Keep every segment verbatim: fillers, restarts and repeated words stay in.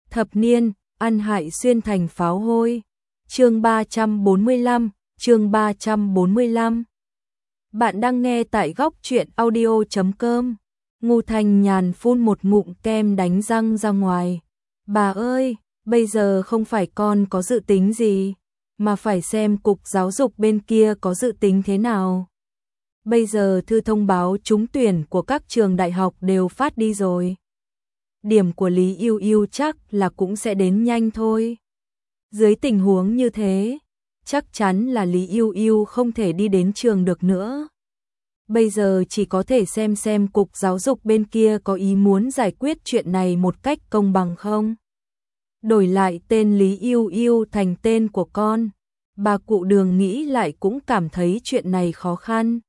Thập niên, ăn hại xuyên thành pháo hôi. Chương ba trăm bốn mươi lăm, chương ba trăm bốn mươi lăm. Bạn đang nghe tại góc truyện audio chấm com. Ngô Thanh Nhàn phun một ngụm kem đánh răng ra ngoài. Bà ơi, bây giờ không phải con có dự tính gì, mà phải xem cục giáo dục bên kia có dự tính thế nào. Bây giờ thư thông báo trúng tuyển của các trường đại học đều phát đi rồi. Điểm của Lý Yêu Yêu chắc là cũng sẽ đến nhanh thôi. Dưới tình huống như thế, chắc chắn là Lý Yêu Yêu không thể đi đến trường được nữa. Bây giờ chỉ có thể xem xem cục giáo dục bên kia có ý muốn giải quyết chuyện này một cách công bằng không. Đổi lại tên Lý Yêu Yêu thành tên của con. Bà cụ Đường nghĩ lại cũng cảm thấy chuyện này khó khăn.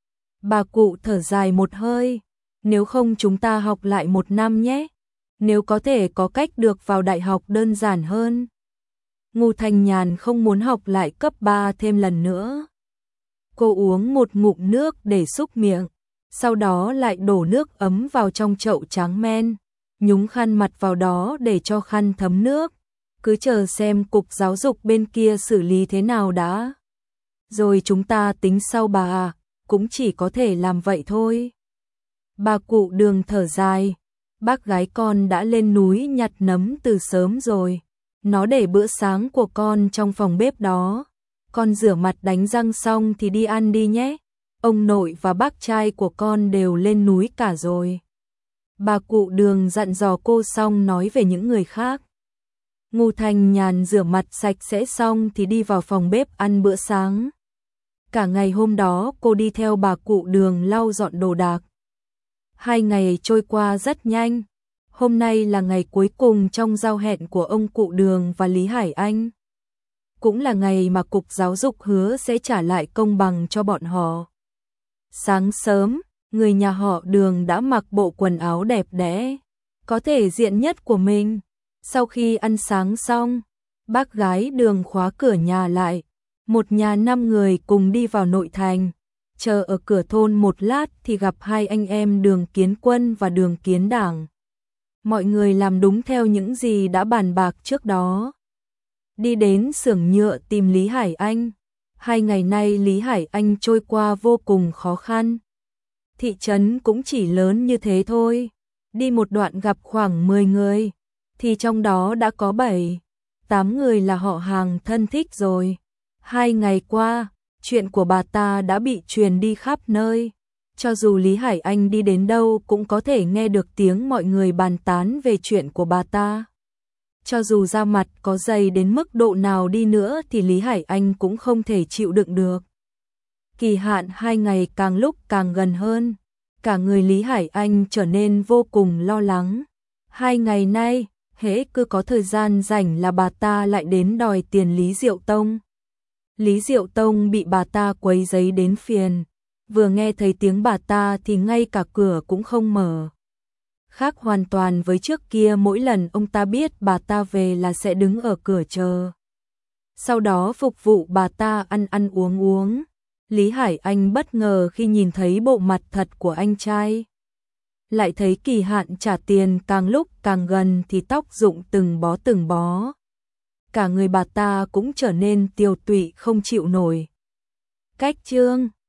Bà cụ thở dài một hơi. Nếu không chúng ta học lại một năm nhé. Nếu có thể có cách được vào đại học đơn giản hơn. Ngô Thanh Nhàn không muốn học lại cấp ba thêm lần nữa. Cô uống một ngụm nước để xúc miệng, sau đó lại đổ nước ấm vào trong chậu tráng men, nhúng khăn mặt vào đó để cho khăn thấm nước, cứ chờ xem cục giáo dục bên kia xử lý thế nào đã. Rồi chúng ta tính sau bà à, cũng chỉ có thể làm vậy thôi. Bà cụ Đường thở dài, bác gái con đã lên núi nhặt nấm từ sớm rồi, nó để bữa sáng của con trong phòng bếp đó. Con rửa mặt đánh răng xong thì đi ăn đi nhé. Ông nội và bác trai của con đều lên núi cả rồi. Bà cụ Đường dặn dò cô xong nói về những người khác. Ngô Thanh Nhàn rửa mặt sạch sẽ xong thì đi vào phòng bếp ăn bữa sáng. Cả ngày hôm đó cô đi theo bà cụ Đường lau dọn đồ đạc. Hai ngày trôi qua rất nhanh. Hôm nay là ngày cuối cùng trong giao hẹn của ông cụ Đường và Lý Hải Anh. Cũng là ngày mà Cục Giáo dục hứa sẽ trả lại công bằng cho bọn họ. Sáng sớm, người nhà họ Đường đã mặc bộ quần áo đẹp đẽ, có thể diện nhất của mình. Sau khi ăn sáng xong, bác gái Đường khóa cửa nhà lại. Một nhà năm người cùng đi vào nội thành. Chờ ở cửa thôn một lát thì gặp hai anh em Đường Kiến Quân và Đường Kiến Đảng. Mọi người làm đúng theo những gì đã bàn bạc trước đó. Đi đến xưởng nhựa tìm Lý Hải Anh. Hai ngày nay Lý Hải Anh trôi qua vô cùng khó khăn. Thị trấn cũng chỉ lớn như thế thôi. Đi một đoạn gặp khoảng mười người, thì trong đó đã có bảy, tám người là họ hàng thân thích rồi. Hai ngày qua, chuyện của bà ta đã bị truyền đi khắp nơi. Cho dù Lý Hải Anh đi đến đâu cũng có thể nghe được tiếng mọi người bàn tán về chuyện của bà ta. Cho dù da mặt có dày đến mức độ nào đi nữa thì Lý Hải Anh cũng không thể chịu đựng được. Kỳ hạn hai ngày càng lúc càng gần hơn. Cả người Lý Hải Anh trở nên vô cùng lo lắng. Hai ngày nay, hễ cứ có thời gian rảnh là bà ta lại đến đòi tiền Lý Diệu Tông. Lý Diệu Tông bị bà ta quấy rầy đến phiền. Vừa nghe thấy tiếng bà ta thì ngay cả cửa cũng không mở. Khác hoàn toàn với trước kia, mỗi lần ông ta biết bà ta về là sẽ đứng ở cửa chờ. Sau đó phục vụ bà ta ăn ăn uống uống. Lý Hải Anh bất ngờ khi nhìn thấy bộ mặt thật của anh trai. Lại thấy kỳ hạn trả tiền càng lúc càng gần thì tóc rụng từng bó từng bó. Cả người bà ta cũng trở nên tiều tụy không chịu nổi. Cách chương